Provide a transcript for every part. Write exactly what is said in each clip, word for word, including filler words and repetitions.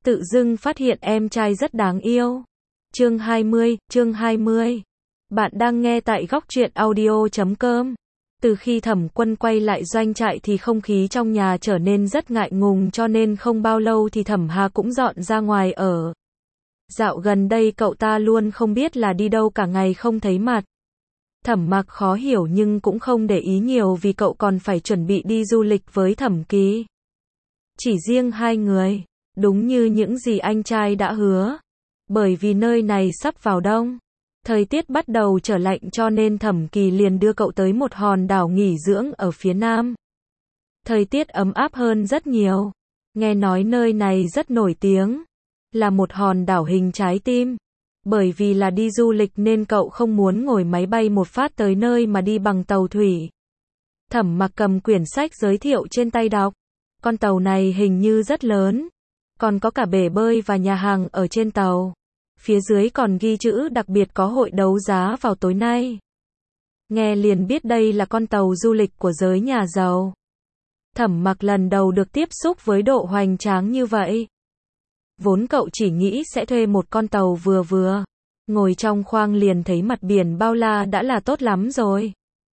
Tự dưng phát hiện em trai rất đáng yêu. Chương hai mươi, chương hai mươi. Bạn đang nghe tại góc truyện audio chấm com. Từ khi Thẩm Quân quay lại doanh trại thì không khí trong nhà trở nên rất ngại ngùng, cho nên không bao lâu thì Thẩm Hà cũng dọn ra ngoài ở. Dạo gần đây cậu ta luôn không biết là đi đâu, cả ngày không thấy mặt. Thẩm Mặc khó hiểu nhưng cũng không để ý nhiều vì cậu còn phải chuẩn bị đi du lịch với Thẩm Kỳ. Chỉ riêng hai người, đúng như những gì anh trai đã hứa. Bởi vì nơi này sắp vào đông, thời tiết bắt đầu trở lạnh, cho nên Thẩm Kỳ liền đưa cậu tới một hòn đảo nghỉ dưỡng ở phía nam. Thời tiết ấm áp hơn rất nhiều. Nghe nói nơi này rất nổi tiếng, là một hòn đảo hình trái tim. Bởi vì là đi du lịch nên cậu không muốn ngồi máy bay một phát tới nơi mà đi bằng tàu thủy. Thẩm Mặc cầm quyển sách giới thiệu trên tay đọc. Con tàu này hình như rất lớn, còn có cả bể bơi và nhà hàng ở trên tàu. Phía dưới còn ghi chữ đặc biệt có hội đấu giá vào tối nay. Nghe liền biết đây là con tàu du lịch của giới nhà giàu. Thẩm Mặc lần đầu được tiếp xúc với độ hoành tráng như vậy. Vốn cậu chỉ nghĩ sẽ thuê một con tàu vừa vừa, ngồi trong khoang liền thấy mặt biển bao la đã là tốt lắm rồi.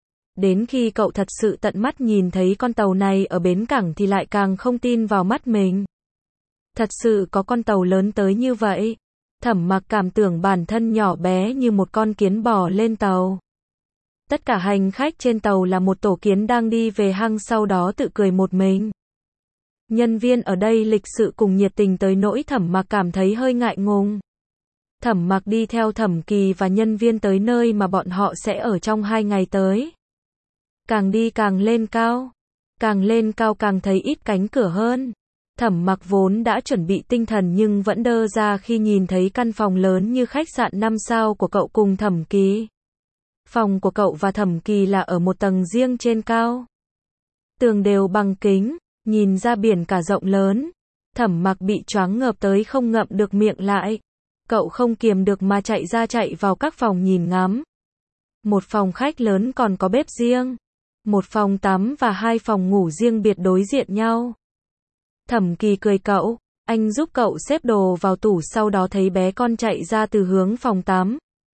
Đến khi cậu thật sự tận mắt nhìn thấy con tàu này ở bến cảng thì lại càng không tin vào mắt mình. Thật sự có con tàu lớn tới như vậy. Thẩm Mặc cảm tưởng bản thân nhỏ bé như một con kiến bò lên tàu. Tất cả hành khách trên tàu là một tổ kiến đang đi về hang, sau đó tự cười một mình. Nhân viên ở đây lịch sự cùng nhiệt tình tới nỗi Thẩm Mặc cảm thấy hơi ngại ngùng. Thẩm Mặc đi theo Thẩm Kỳ và nhân viên tới nơi mà bọn họ sẽ ở trong hai ngày tới. Càng đi càng lên cao, càng lên cao càng thấy ít cánh cửa hơn. Thẩm Mặc vốn đã chuẩn bị tinh thần nhưng vẫn đơ ra khi nhìn thấy căn phòng lớn như khách sạn năm sao của cậu cùng Thẩm Kỳ. Phòng của cậu và Thẩm Kỳ là ở một tầng riêng trên cao. Tường đều bằng kính, nhìn ra biển cả rộng lớn. Thẩm Mặc bị choáng ngợp tới không ngậm được miệng lại. Cậu không kiềm được mà chạy ra chạy vào các phòng nhìn ngắm. Một phòng khách lớn còn có bếp riêng, một phòng tắm và hai phòng ngủ riêng biệt đối diện nhau. Thẩm Kỳ cười cậu, anh giúp cậu xếp đồ vào tủ, sau đó thấy bé con chạy ra từ hướng phòng tắm.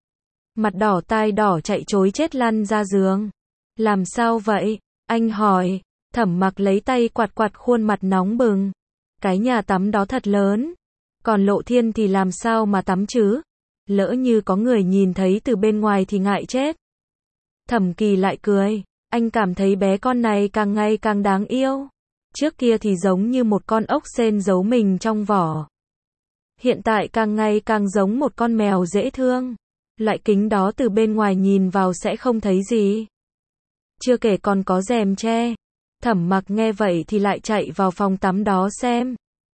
Mặt đỏ tai đỏ chạy trối chết lăn ra giường. Làm sao vậy? Anh hỏi. Thẩm Mặc lấy tay quạt quạt khuôn mặt nóng bừng. Cái nhà tắm đó thật lớn. Còn lộ thiên thì làm sao mà tắm chứ? Lỡ như có người nhìn thấy từ bên ngoài thì ngại chết. Thẩm Kỳ lại cười. Anh cảm thấy bé con này càng ngày càng đáng yêu. Trước kia thì giống như một con ốc sên giấu mình trong vỏ. Hiện tại càng ngày càng giống một con mèo dễ thương. Loại kính đó từ bên ngoài nhìn vào sẽ không thấy gì. Chưa kể còn có rèm che. Thẩm Mặc nghe vậy thì lại chạy vào phòng tắm đó xem.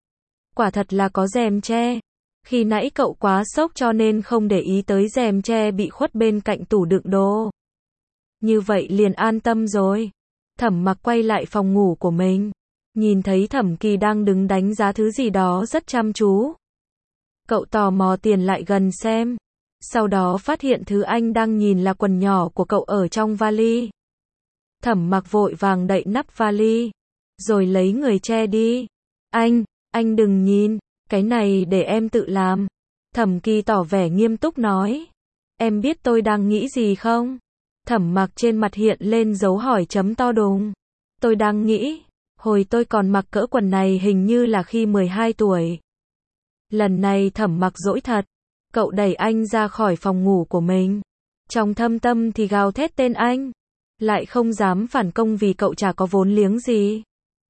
Quả thật là có rèm che. Khi nãy cậu quá sốc cho nên không để ý tới rèm che bị khuất bên cạnh tủ đựng đồ. Như vậy liền an tâm rồi. Thẩm Mặc quay lại phòng ngủ của mình. Nhìn thấy Thẩm Kỳ đang đứng đánh giá thứ gì đó rất chăm chú. Cậu tò mò tiến lại gần xem. Sau đó phát hiện thứ anh đang nhìn là quần nhỏ của cậu ở trong vali. Thẩm Mặc vội vàng đậy nắp vali, rồi lấy người che đi. Anh, anh đừng nhìn, cái này để em tự làm. Thẩm Kỳ tỏ vẻ nghiêm túc nói. Em biết tôi đang nghĩ gì không? Thẩm Mặc trên mặt hiện lên dấu hỏi chấm to đùng. Tôi đang nghĩ, hồi tôi còn mặc cỡ quần này hình như là khi mười hai tuổi. Lần này Thẩm Mặc dỗi thật. Cậu đẩy anh ra khỏi phòng ngủ của mình. Trong thâm tâm thì gào thét tên anh. Lại không dám phản công vì cậu chả có vốn liếng gì.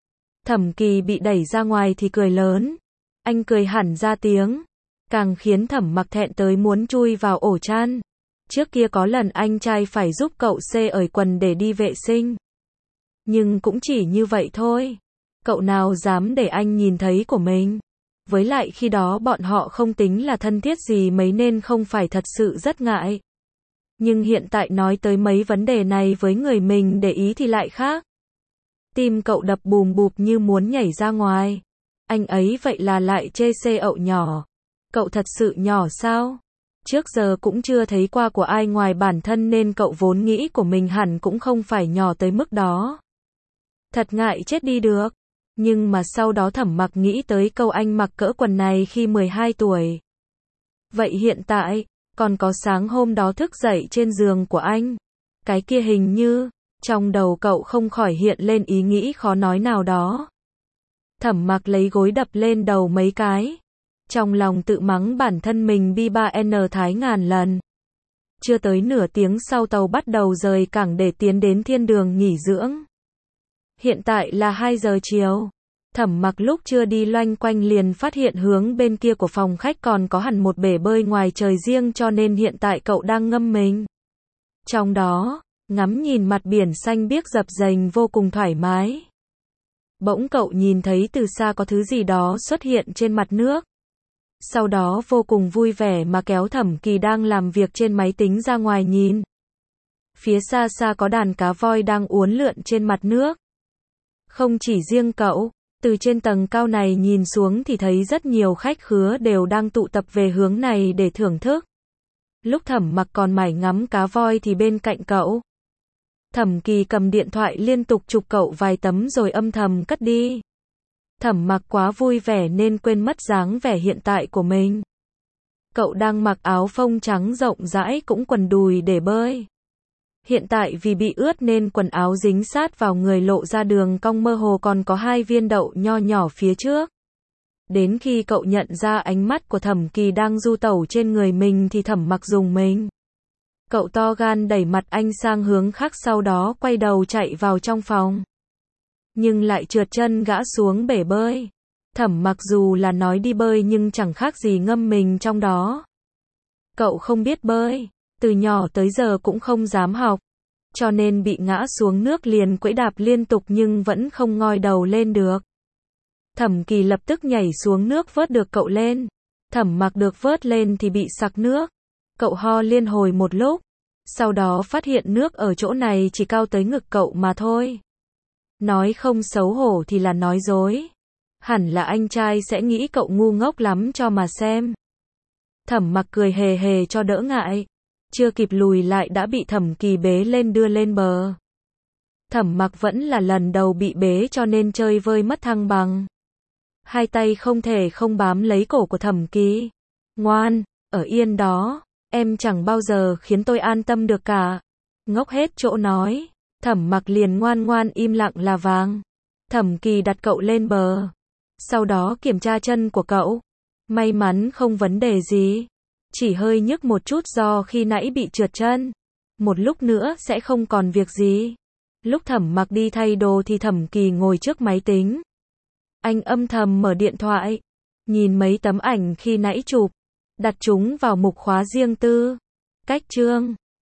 Thẩm Kỳ bị đẩy ra ngoài thì cười lớn. Anh cười hẳn ra tiếng. Càng khiến Thẩm Mặc thẹn tới muốn chui vào ổ chăn. Trước kia có lần anh trai phải giúp cậu xê ởi quần để đi vệ sinh. Nhưng cũng chỉ như vậy thôi. Cậu nào dám để anh nhìn thấy của mình. Với lại khi đó bọn họ không tính là thân thiết gì mấy nên không phải thật sự rất ngại. Nhưng hiện tại nói tới mấy vấn đề này với người mình để ý thì lại khác. Tim cậu đập bùm bụp như muốn nhảy ra ngoài. Anh ấy vậy là lại chê xê ậu nhỏ. Cậu thật sự nhỏ sao? Trước giờ cũng chưa thấy qua của ai ngoài bản thân nên cậu vốn nghĩ của mình hẳn cũng không phải nhỏ tới mức đó. Thật ngại chết đi được. Nhưng mà sau đó Thẩm Mặc nghĩ tới câu anh mặc cỡ quần này khi mười hai tuổi. Vậy hiện tại, còn có sáng hôm đó thức dậy trên giường của anh. Cái kia hình như, trong đầu cậu không khỏi hiện lên ý nghĩ khó nói nào đó. Thẩm Mặc lấy gối đập lên đầu mấy cái. Trong lòng tự mắng bản thân mình bi ba n thái ngàn lần. Chưa tới nửa tiếng sau tàu bắt đầu rời cảng để tiến đến thiên đường nghỉ dưỡng. Hiện tại là hai giờ chiều. Thẩm Mặc lúc chưa đi loanh quanh liền phát hiện hướng bên kia của phòng khách còn có hẳn một bể bơi ngoài trời riêng, cho nên hiện tại cậu đang ngâm mình. Trong đó, ngắm nhìn mặt biển xanh biếc dập dềnh vô cùng thoải mái. Bỗng cậu nhìn thấy từ xa có thứ gì đó xuất hiện trên mặt nước. Sau đó vô cùng vui vẻ mà kéo Thẩm Kỳ đang làm việc trên máy tính ra ngoài nhìn. Phía xa xa có đàn cá voi đang uốn lượn trên mặt nước. Không chỉ riêng cậu, từ trên tầng cao này nhìn xuống thì thấy rất nhiều khách khứa đều đang tụ tập về hướng này để thưởng thức. Lúc Thẩm Mặc còn mải ngắm cá voi thì bên cạnh cậu, Thẩm Kỳ cầm điện thoại liên tục chụp cậu vài tấm rồi âm thầm cất đi. Thẩm Mặc quá vui vẻ nên quên mất dáng vẻ hiện tại của mình. Cậu đang mặc áo phông trắng rộng rãi cũng quần đùi để bơi. Hiện tại vì bị ướt nên quần áo dính sát vào người lộ ra đường cong mơ hồ, còn có hai viên đậu nho nhỏ phía trước. Đến khi cậu nhận ra ánh mắt của Thẩm Kỳ đang du tẩu trên người mình thì Thẩm Mặc rùng mình. Cậu to gan đẩy mặt anh sang hướng khác, sau đó quay đầu chạy vào trong phòng. Nhưng lại trượt chân gã xuống bể bơi. Thẩm Mặc dù là nói đi bơi nhưng chẳng khác gì ngâm mình trong đó. Cậu không biết bơi, từ nhỏ tới giờ cũng không dám học, cho nên bị ngã xuống nước liền quẫy đạp liên tục nhưng vẫn không ngoi đầu lên được. Thẩm Kỳ lập tức nhảy xuống nước vớt được cậu lên. Thẩm Mặc được vớt lên thì bị sặc nước. Cậu ho liên hồi một lúc, sau đó phát hiện nước ở chỗ này chỉ cao tới ngực cậu mà thôi. Nói không xấu hổ thì là nói dối. Hẳn là anh trai sẽ nghĩ cậu ngu ngốc lắm cho mà xem. Thẩm Mặc cười hề hề cho đỡ ngại. Chưa kịp lùi lại đã bị Thẩm Kỳ bế lên đưa lên bờ. Thẩm Mặc vẫn là lần đầu bị bế cho nên chơi vơi mất thăng bằng. Hai tay không thể không bám lấy cổ của Thẩm Kỳ. Ngoan, ở yên đó, em chẳng bao giờ khiến tôi an tâm được cả. Ngốc hết chỗ nói. Thẩm Mặc liền ngoan ngoan im lặng là vàng. Thẩm Kỳ đặt cậu lên bờ. Sau đó kiểm tra chân của cậu. May mắn không vấn đề gì. Chỉ hơi nhức một chút do khi nãy bị trượt chân. Một lúc nữa sẽ không còn việc gì. Lúc Thẩm Mặc đi thay đồ thì Thẩm Kỳ ngồi trước máy tính. Anh âm thầm mở điện thoại. Nhìn mấy tấm ảnh khi nãy chụp. Đặt chúng vào mục khóa riêng tư. Cách chương